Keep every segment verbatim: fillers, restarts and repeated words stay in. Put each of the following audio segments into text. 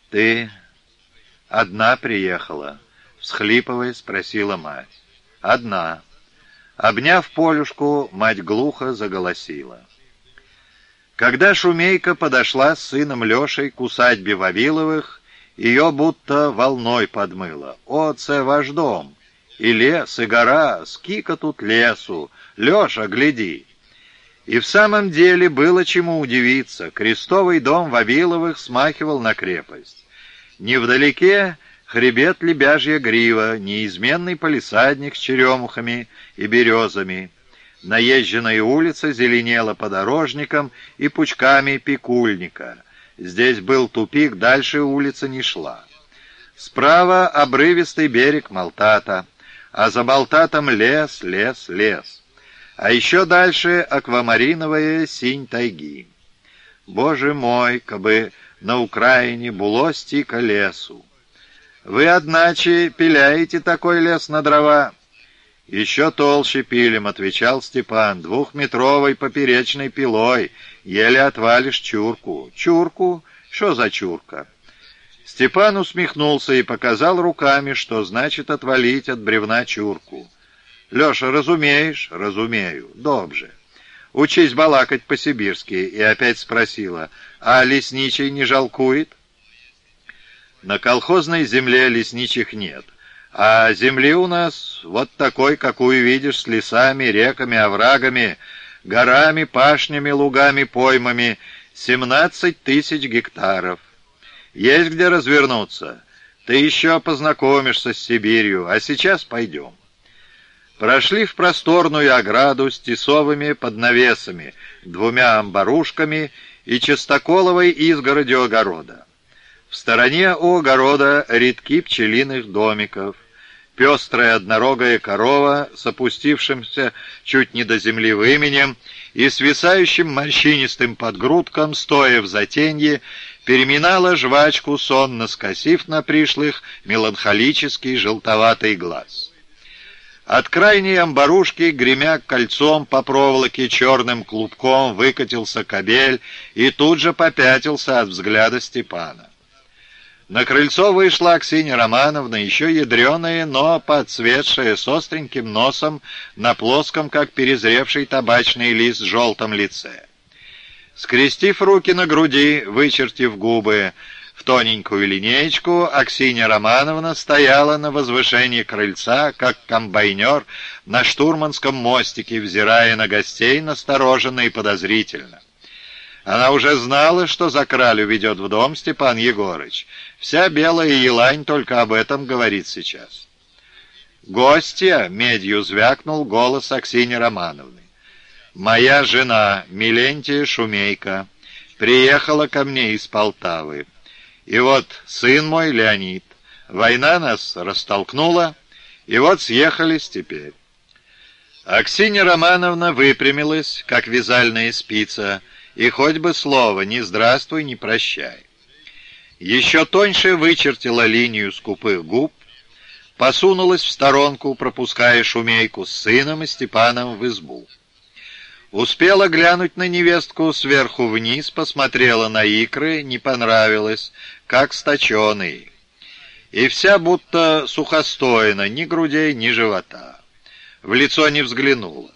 «Ты одна приехала?» — всхлипывая, спросила мать. «Одна». Обняв Полюшку, мать глухо заголосила. Когда Шумейка подошла с сыном Лешей к усадьбе Вавиловых, ее будто волной подмыло. «О, це ваш дом! И лес, и гора, скика тут лесу! Леша, гляди!» И в самом деле было чему удивиться. Крестовый дом Вавиловых смахивал на крепость. Невдалеке хребет Лебяжья грива, неизменный палисадник с черемухами и березами. Наезженная улица зеленела подорожником и пучками пикульника. Здесь был тупик, дальше улица не шла. Справа обрывистый берег Малтата, а за Малтатом лес, лес, лес. А еще дальше аквамариновая синь тайги. Боже мой, кабы на Украине було стика лесу. Вы, одначе, пиляете такой лес на дрова? Еще толще пилим, отвечал Степан, двухметровой поперечной пилой, еле отвалишь чурку. Чурку? Что за чурка? Степан усмехнулся и показал руками, что значит отвалить от бревна чурку. «Леша, разумеешь?» «Разумею. Добже. Учись балакать по-сибирски». И опять спросила, «А лесничий не жалкует?» На колхозной земле лесничих нет, а земли у нас вот такой, какую видишь, с лесами, реками, оврагами, горами, пашнями, лугами, поймами, семнадцать тысяч гектаров. Есть где развернуться. Ты еще познакомишься с Сибирью, а сейчас пойдем. Прошли в просторную ограду с тесовыми поднавесами, двумя амбарушками и частоколовой изгородью огорода. В стороне у огорода рядки пчелиных домиков, пестрая однорогая корова с опустившимся чуть не до земли выменем и свисающим морщинистым подгрудком, стоя в затенье, переминала жвачку, сонно скосив на пришлых меланхолический желтоватый глаз. От крайней амбарушки, гремя кольцом по проволоке, черным клубком выкатился кобель и тут же попятился от взгляда Степана. На крыльцо вышла Аксинья Романовна, еще ядреная, но подцветшая, с остреньким носом, на плоском, как перезревший табачный лист, желтом лице. Скрестив руки на груди, вычертив губы в тоненькую линеечку, Аксинья Романовна стояла на возвышении крыльца, как комбайнер на штурманском мостике, взирая на гостей настороженно и подозрительно. Она уже знала, что за кралю ведет в дом Степан Егорыч. Вся белая елань только об этом говорит сейчас. «Гостья!» — медью звякнул голос Аксиньи Романовны. «Моя жена, Милентия Шумейка, приехала ко мне из Полтавы. И вот сын мой, Леонид. Война нас растолкнула, и вот съехались теперь». Аксинья Романовна выпрямилась, как вязальная спица, и хоть бы слово «ни здравствуй, ни прощай». Еще тоньше вычертила линию скупых губ, посунулась в сторонку, пропуская Шумейку с сыном и Степаном в избу. Успела глянуть на невестку сверху вниз, посмотрела на икры, не понравилось, как сточеный. И вся будто сухостойна, ни грудей, ни живота. В лицо не взглянула.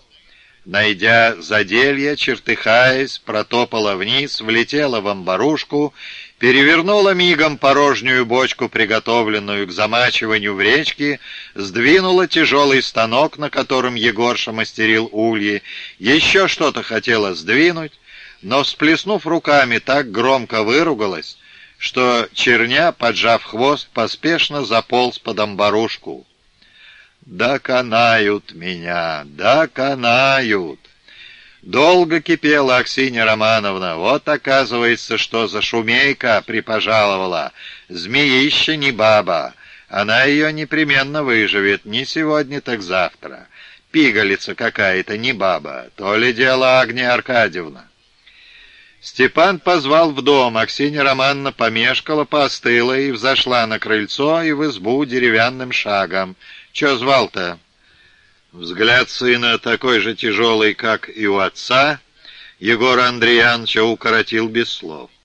Найдя заделье, чертыхаясь, протопала вниз, влетела в амбарушку, перевернула мигом порожнюю бочку, приготовленную к замачиванию в речке, сдвинула тяжелый станок, на котором Егорша мастерил ульи, еще что-то хотела сдвинуть, но, всплеснув руками, так громко выругалась, что черня, поджав хвост, поспешно заполз под амбарушку. «Доконают меня, доконают!» Долго кипела Аксинья Романовна. Вот, оказывается, что за Шумейка припожаловала. Змеища не баба. Она ее непременно выживет. Не сегодня, так завтра. Пигалица какая-то, не баба. То ли дело Агния Аркадьевна. Степан позвал в дом. Аксинья Романовна помешкала, поостыла и взошла на крыльцо и в избу деревянным шагом. «Че звал-то?» Взгляд сына, такой же тяжелый, как и у отца, Егора Андреяновича укоротил без слов.